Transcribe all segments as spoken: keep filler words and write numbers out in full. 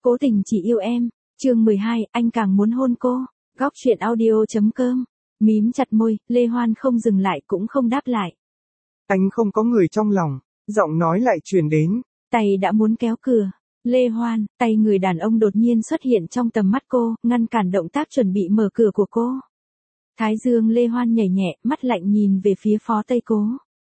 Cố tình chỉ yêu em. Chương mười hai, anh càng muốn hôn cô. Góc truyện audio.com. Mím chặt môi, Lê Hoan không dừng lại cũng không đáp lại. Anh không có người trong lòng, giọng nói lại truyền đến. Tay đã muốn kéo cửa. Lê Hoan, tay người đàn ông đột nhiên xuất hiện trong tầm mắt cô, ngăn cản động tác chuẩn bị mở cửa của cô. Thái dương Lê Hoan nhảy nhẹ, mắt lạnh nhìn về phía Phó Tây Cố.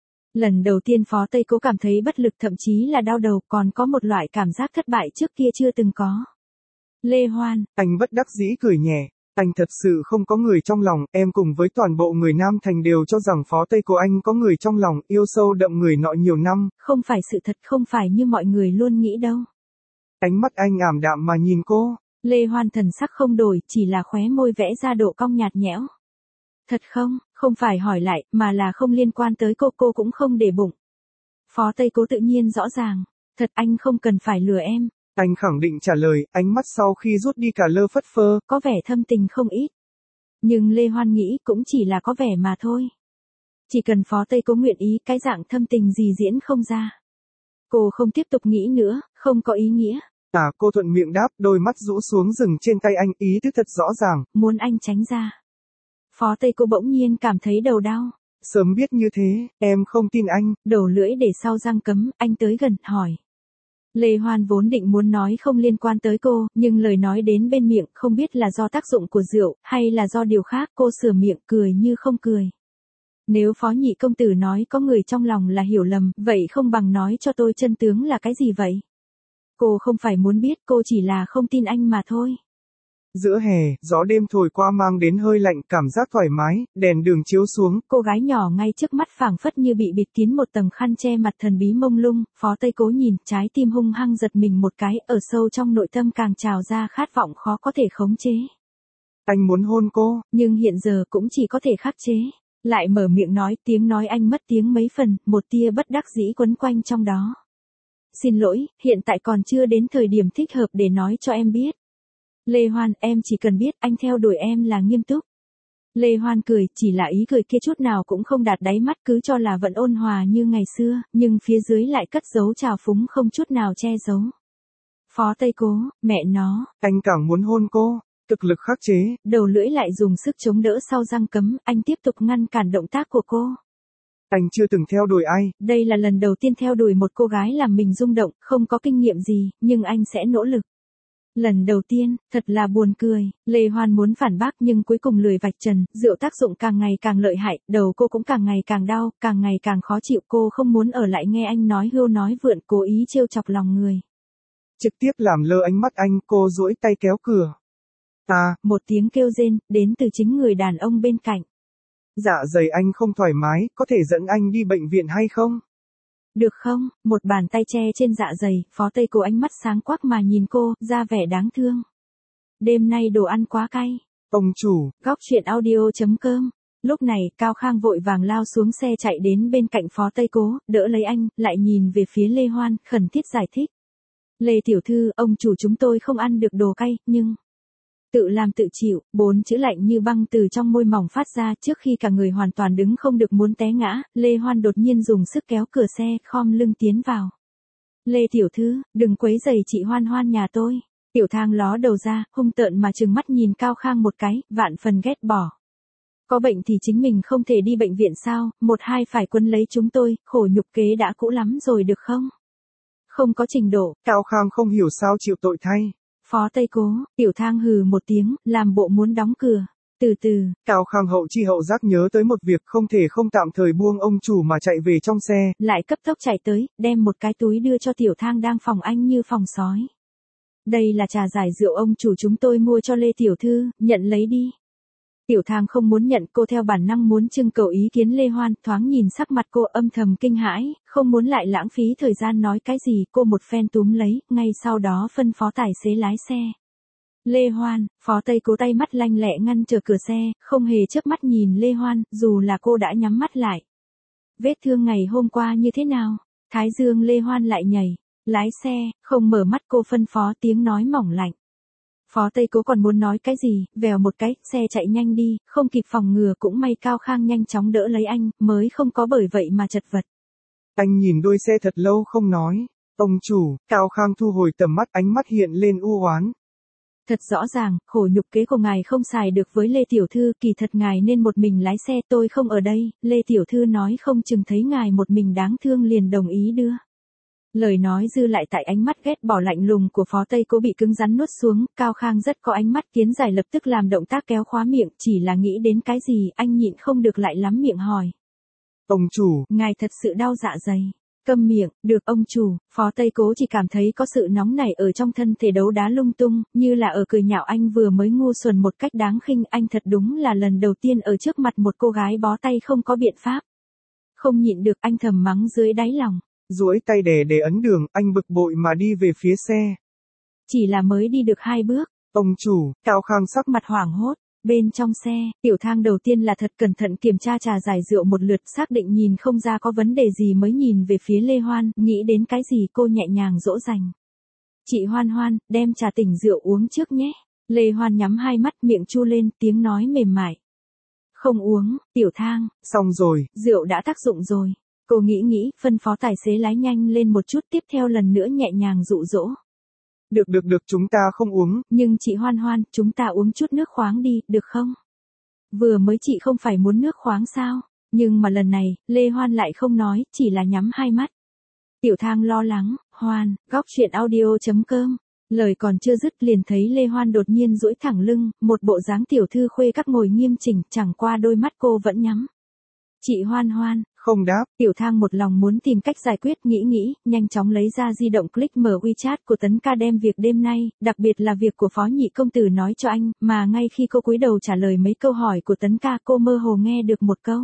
Lần đầu tiên Phó Tây Cố cảm thấy bất lực, thậm chí là đau đầu, còn có một loại cảm giác thất bại trước kia chưa từng có. Lê Hoan, anh bất đắc dĩ cười nhẹ. Anh thật sự không có người trong lòng, em cùng với toàn bộ người Nam Thành đều cho rằng Phó Tây Cố anh có người trong lòng, yêu sâu đậm người nọ nhiều năm. Không phải sự thật, không phải như mọi người luôn nghĩ đâu. Ánh mắt anh ảm đạm mà nhìn cô. Lê Hoan thần sắc không đổi, chỉ là khóe môi vẽ ra độ cong nhạt nhẽo. Thật không, không phải hỏi lại, mà là không liên quan tới cô, cô cũng không để bụng. Phó Tây Cố tự nhiên rõ ràng. Thật, anh không cần phải lừa em. Anh khẳng định trả lời, ánh mắt sau khi rút đi cả lơ phất phơ. Có vẻ thâm tình không ít. Nhưng Lê Hoan nghĩ cũng chỉ là có vẻ mà thôi. Chỉ cần Phó Tây Cố nguyện ý, cái dạng thâm tình gì diễn không ra. Cô không tiếp tục nghĩ nữa, không có ý nghĩa. À, cô thuận miệng đáp, đôi mắt rũ xuống dừng trên tay anh, ý thức thật rõ ràng. Muốn anh tránh ra. Phó Tây Cố bỗng nhiên cảm thấy đầu đau. Sớm biết như thế, em không tin anh. Đổ lưỡi để sau răng cấm, anh tới gần, hỏi. Lê Hoan vốn định muốn nói không liên quan tới cô, nhưng lời nói đến bên miệng, không biết là do tác dụng của rượu, hay là do điều khác, cô sửa miệng cười như không cười. Nếu Phó nhị công tử nói có người trong lòng là hiểu lầm, vậy không bằng nói cho tôi chân tướng là cái gì vậy? Cô không phải muốn biết, cô chỉ là không tin anh mà thôi. Giữa hè, gió đêm thổi qua mang đến hơi lạnh, cảm giác thoải mái, đèn đường chiếu xuống. Cô gái nhỏ ngay trước mắt phảng phất như bị bịt kín một tầng khăn che mặt thần bí mông lung. Phó Tây Cố nhìn, trái tim hung hăng giật mình một cái, ở sâu trong nội tâm càng trào ra khát vọng khó có thể khống chế. Anh muốn hôn cô, nhưng hiện giờ cũng chỉ có thể khắc chế. Lại mở miệng nói, tiếng nói anh mất tiếng mấy phần, một tia bất đắc dĩ quấn quanh trong đó. Xin lỗi, hiện tại còn chưa đến thời điểm thích hợp để nói cho em biết. Lê Hoan, em chỉ cần biết anh theo đuổi em là nghiêm túc. Lê Hoan cười, chỉ là ý cười kia chút nào cũng không đạt đáy mắt, cứ cho là vẫn ôn hòa như ngày xưa, nhưng phía dưới lại cất giấu trào phúng không chút nào che giấu. Phó Tây Cố, mẹ nó. Anh càng muốn hôn cô, cực lực khắc chế. Đầu lưỡi lại dùng sức chống đỡ sau răng cấm, anh tiếp tục ngăn cản động tác của cô. Anh chưa từng theo đuổi ai. Đây là lần đầu tiên theo đuổi một cô gái làm mình rung động, không có kinh nghiệm gì, nhưng anh sẽ nỗ lực. Lần đầu tiên, thật là buồn cười. Lê Hoan muốn phản bác nhưng cuối cùng lười vạch trần, rượu tác dụng càng ngày càng lợi hại, đầu cô cũng càng ngày càng đau, càng ngày càng khó chịu. Cô không muốn ở lại nghe anh nói hưu nói vượn, cố ý trêu chọc lòng người. Trực tiếp làm lơ ánh mắt anh, cô duỗi tay kéo cửa. À, một tiếng kêu rên, đến từ chính người đàn ông bên cạnh. Dạ dày anh không thoải mái, có thể dẫn anh đi bệnh viện hay không? Được không? Một bàn tay che trên dạ dày, Phó Tây Cố ánh mắt sáng quắc mà nhìn cô, ra vẻ đáng thương. Đêm nay đồ ăn quá cay. Ông chủ. Góc truyện audio.com. Lúc này, Cao Khang vội vàng lao xuống xe chạy đến bên cạnh Phó Tây Cố, đỡ lấy anh, lại nhìn về phía Lê Hoan, khẩn thiết giải thích. Lê tiểu thư, ông chủ chúng tôi không ăn được đồ cay, nhưng... Tự làm tự chịu, bốn chữ lạnh như băng từ trong môi mỏng phát ra, trước khi cả người hoàn toàn đứng không được muốn té ngã, Lê Hoan đột nhiên dùng sức kéo cửa xe, khom lưng tiến vào. Lê tiểu thư, đừng quấy rầy chị Hoan Hoan nhà tôi. Tiểu Thang ló đầu ra, hung tợn mà trừng mắt nhìn Cao Khang một cái, vạn phần ghét bỏ. Có bệnh thì chính mình không thể đi bệnh viện sao, một hai phải quấn lấy chúng tôi, khổ nhục kế đã cũ lắm rồi được không? Không có trình độ. Cao Khang không hiểu sao chịu tội thay. Phó Tây Cố, Tiểu Thang hừ một tiếng, làm bộ muốn đóng cửa. Từ từ, Cao Khang hậu chi hậu giác nhớ tới một việc, không thể không tạm thời buông ông chủ mà chạy về trong xe. Lại cấp tốc chạy tới, đem một cái túi đưa cho Tiểu Thang đang phòng anh như phòng sói. Đây là trà giải rượu ông chủ chúng tôi mua cho Lê tiểu thư, nhận lấy đi. Tiểu Thang không muốn nhận, cô theo bản năng muốn trưng cầu ý kiến Lê Hoan, thoáng nhìn sắc mặt cô âm thầm kinh hãi, không muốn lại lãng phí thời gian nói cái gì, cô một phen túm lấy, ngay sau đó phân phó tài xế lái xe. Lê Hoan, Phó Tây Cố tay mắt lanh lẹ ngăn trở cửa xe, không hề chớp mắt nhìn Lê Hoan, dù là cô đã nhắm mắt lại. Vết thương ngày hôm qua như thế nào? Thái dương Lê Hoan lại nhảy, lái xe, không mở mắt cô phân phó, tiếng nói mỏng lạnh. Phó Tây Cố còn muốn nói cái gì, vèo một cái, xe chạy nhanh đi, không kịp phòng ngừa, cũng may Cao Khang nhanh chóng đỡ lấy anh, mới không có bởi vậy mà chật vật. Anh nhìn đôi xe thật lâu không nói. Ông chủ, Cao Khang thu hồi tầm mắt, ánh mắt hiện lên u oán. Thật rõ ràng, khổ nhục kế của ngài không xài được với Lê Tiểu Thư, kỳ thật ngài nên một mình lái xe, tôi không ở đây, Lê Tiểu Thư nói không chừng thấy ngài một mình đáng thương liền đồng ý đưa. Lời nói dư lại tại ánh mắt ghét bỏ lạnh lùng của Phó Tây Cố bị cứng rắn nuốt xuống, Cao Khang rất có ánh mắt kiến giải lập tức làm động tác kéo khóa miệng, chỉ là nghĩ đến cái gì, anh nhịn không được lại lắm miệng hỏi. Ông chủ, ngài thật sự đau dạ dày. Câm miệng, được ông chủ, Phó Tây Cố chỉ cảm thấy có sự nóng nảy ở trong thân thể đấu đá lung tung, như là ở cười nhạo anh vừa mới ngu xuẩn một cách đáng khinh, anh thật đúng là lần đầu tiên ở trước mặt một cô gái bó tay không có biện pháp. Không nhịn được anh thầm mắng dưới đáy lòng. Duỗi tay đè để ấn đường, anh bực bội mà đi về phía xe. Chỉ là mới đi được hai bước. Ông chủ, Cao Khang sắc mặt hoảng hốt. Bên trong xe, Tiểu Thang đầu tiên là thật cẩn thận kiểm tra trà giải rượu một lượt, xác định nhìn không ra có vấn đề gì mới nhìn về phía Lê Hoan, nghĩ đến cái gì cô nhẹ nhàng dỗ dành. Chị Hoan Hoan, đem trà tỉnh rượu uống trước nhé. Lê Hoan nhắm hai mắt, miệng chu lên, tiếng nói mềm mại. Không uống, Tiểu Thang. Xong rồi. Rượu đã tác dụng rồi. Cô nghĩ nghĩ, phân phó tài xế lái nhanh lên một chút, tiếp theo lần nữa nhẹ nhàng dụ dỗ. Được được được, chúng ta không uống. Nhưng chị Hoan Hoan, chúng ta uống chút nước khoáng đi, được không? Vừa mới chị không phải muốn nước khoáng sao? Nhưng mà lần này, Lê Hoan lại không nói, chỉ là nhắm hai mắt. Tiểu Thang lo lắng, Hoan, góc chuyện audio chấm com. Lời còn chưa dứt liền thấy Lê Hoan đột nhiên duỗi thẳng lưng, một bộ dáng tiểu thư khuê các ngồi nghiêm chỉnh, chẳng qua đôi mắt cô vẫn nhắm. Chị Hoan Hoan. Không đáp. Tiểu Thang một lòng muốn tìm cách giải quyết, nghĩ nghĩ, nhanh chóng lấy ra di động click mở WeChat của Tấn Ca đem việc đêm nay, đặc biệt là việc của Phó Nhị công tử nói cho anh, mà ngay khi cô cúi đầu trả lời mấy câu hỏi của Tấn Ca, cô mơ hồ nghe được một câu.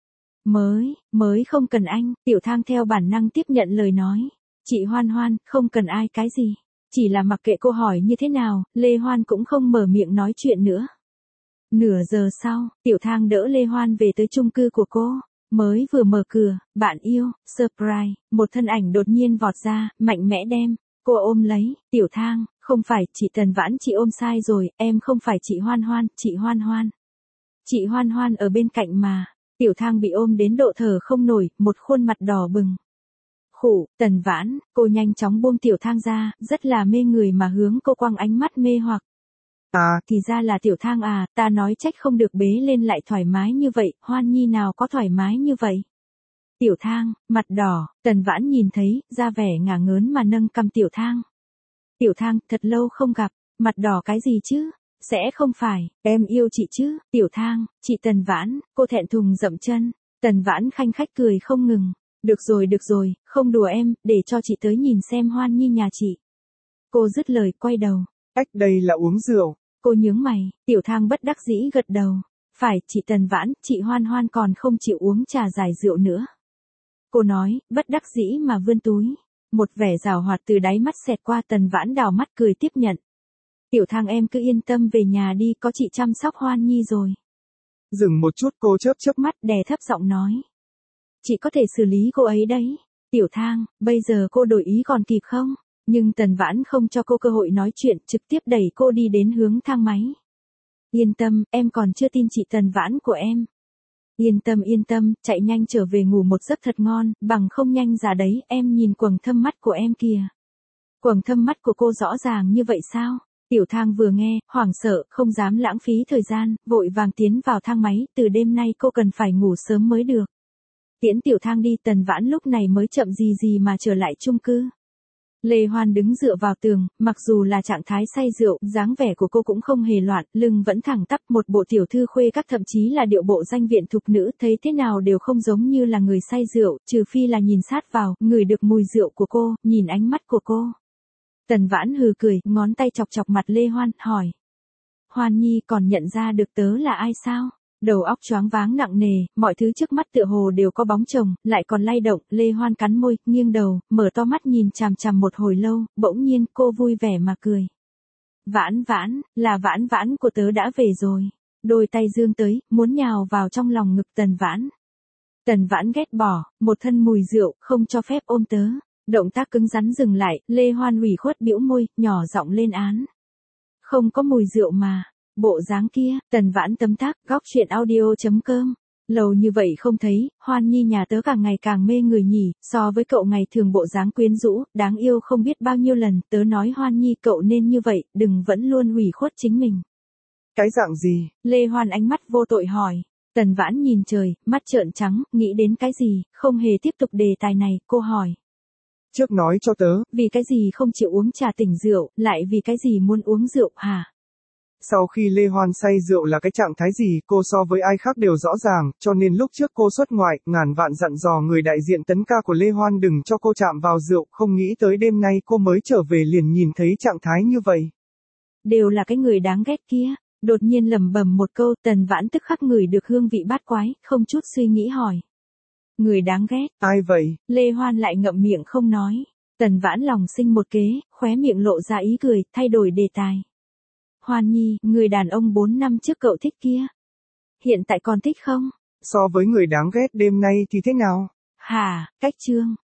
Mới, mới không cần anh, Tiểu Thang theo bản năng tiếp nhận lời nói. Chị Hoan Hoan, không cần ai cái gì. Chỉ là mặc kệ cô hỏi như thế nào, Lê Hoan cũng không mở miệng nói chuyện nữa. Nửa giờ sau, Tiểu Thang đỡ Lê Hoan về tới chung cư của cô. Mới vừa mở cửa, bạn yêu, surprise, một thân ảnh đột nhiên vọt ra, mạnh mẽ đem cô ôm lấy. Tiểu Thang, không phải, chị Tần Vãn, chị ôm sai rồi, em không phải chị Hoan Hoan, chị Hoan Hoan. Chị Hoan Hoan ở bên cạnh mà. Tiểu Thang bị ôm đến độ thở không nổi, một khuôn mặt đỏ bừng. Khụ, Tần Vãn, cô nhanh chóng buông Tiểu Thang ra, rất là mê người mà hướng cô quăng ánh mắt mê hoặc. À, thì ra là Tiểu Thang à, ta nói trách không được bế lên lại thoải mái như vậy, Hoan Nhi nào có thoải mái như vậy. Tiểu Thang, mặt đỏ, Tần Vãn nhìn thấy, ra vẻ ngả ngớn mà nâng cằm Tiểu Thang. Tiểu Thang, thật lâu không gặp, mặt đỏ cái gì chứ? Sẽ không phải, em yêu chị chứ? Tiểu Thang, chị Tần Vãn, cô thẹn thùng dậm chân. Tần Vãn khanh khách cười không ngừng. Được rồi được rồi, không đùa em, để cho chị tới nhìn xem Hoan Nhi nhà chị. Cô dứt lời quay đầu. Ách, đây là uống rượu. Cô nhướng mày, Tiểu Thang bất đắc dĩ gật đầu. Phải, chị Tần Vãn, chị Hoan Hoan còn không chịu uống trà giải rượu nữa. Cô nói, bất đắc dĩ mà vươn túi. Một vẻ giảo hoạt từ đáy mắt xẹt qua, Tần Vãn đào mắt cười tiếp nhận. Tiểu Thang em cứ yên tâm về nhà đi, có chị chăm sóc Hoan Nhi rồi. Dừng một chút, cô chớp chớp mắt, đè thấp giọng nói. Chị có thể xử lý cô ấy đấy. Tiểu Thang, bây giờ cô đổi ý còn kịp không? Nhưng Tần Vãn không cho cô cơ hội nói chuyện, trực tiếp đẩy cô đi đến hướng thang máy. Yên tâm, em còn chưa tin chị Tần Vãn của em. Yên tâm yên tâm, chạy nhanh trở về ngủ một giấc thật ngon, bằng không nhanh già đấy, em nhìn quầng thâm mắt của em kìa. Quầng thâm mắt của cô rõ ràng như vậy sao? Tiểu Thang vừa nghe, hoảng sợ, không dám lãng phí thời gian, vội vàng tiến vào thang máy, từ đêm nay cô cần phải ngủ sớm mới được. Tiễn Tiểu Thang đi, Tần Vãn lúc này mới chậm gì gì mà trở lại chung cư. Lê Hoan đứng dựa vào tường, mặc dù là trạng thái say rượu, dáng vẻ của cô cũng không hề loạn, lưng vẫn thẳng tắp, một bộ tiểu thư khuê các, thậm chí là điệu bộ danh viện thục nữ, thấy thế nào đều không giống như là người say rượu, trừ phi là nhìn sát vào, ngửi được mùi rượu của cô, nhìn ánh mắt của cô. Tần Vãn hừ cười, ngón tay chọc chọc mặt Lê Hoan, hỏi. Hoan Nhi còn nhận ra được tớ là ai sao? Đầu óc choáng váng nặng nề, mọi thứ trước mắt tựa hồ đều có bóng chồng, lại còn lay động. Lê Hoan cắn môi, nghiêng đầu, mở to mắt nhìn chằm chằm một hồi lâu, bỗng nhiên cô vui vẻ mà cười. Vãn Vãn, là Vãn Vãn của tớ đã về rồi. Đôi tay dương tới, muốn nhào vào trong lòng ngực Tần Vãn. Tần Vãn ghét bỏ, một thân mùi rượu, không cho phép ôm tớ. Động tác cứng rắn dừng lại, Lê Hoan ủy khuất bĩu môi, nhỏ giọng lên án. Không có mùi rượu mà. Bộ dáng kia, Tần Vãn tấm tắc, góc chuyện audio chấm com Lâu như vậy không thấy, Hoan Nhi nhà tớ càng ngày càng mê người nhỉ, so với cậu ngày thường bộ dáng quyến rũ, đáng yêu không biết bao nhiêu lần, tớ nói Hoan Nhi cậu nên như vậy, đừng vẫn luôn hủy khuất chính mình. Cái dạng gì? Lê Hoan ánh mắt vô tội hỏi. Tần Vãn nhìn trời, mắt trợn trắng, nghĩ đến cái gì, không hề tiếp tục đề tài này, cô hỏi. Trước nói cho tớ. Vì cái gì không chịu uống trà tỉnh rượu, lại vì cái gì muốn uống rượu hả? Sau khi Lê Hoan say rượu là cái trạng thái gì cô so với ai khác đều rõ ràng, cho nên lúc trước cô xuất ngoại, ngàn vạn dặn dò người đại diện tấn ca của Lê Hoan đừng cho cô chạm vào rượu, không nghĩ tới đêm nay cô mới trở về liền nhìn thấy trạng thái như vậy. Đều là cái người đáng ghét kia. Đột nhiên lẩm bẩm một câu, Tần Vãn tức khắc ngửi được hương vị bát quái, không chút suy nghĩ hỏi. Người đáng ghét. Ai vậy? Lê Hoan lại ngậm miệng không nói. Tần Vãn lòng sinh một kế, khóe miệng lộ ra ý cười, thay đổi đề tài. Hoan Nhi, người đàn ông bốn năm trước cậu thích kia. Hiện tại còn thích không? So với người đáng ghét đêm nay thì thế nào? Hả, cách trương.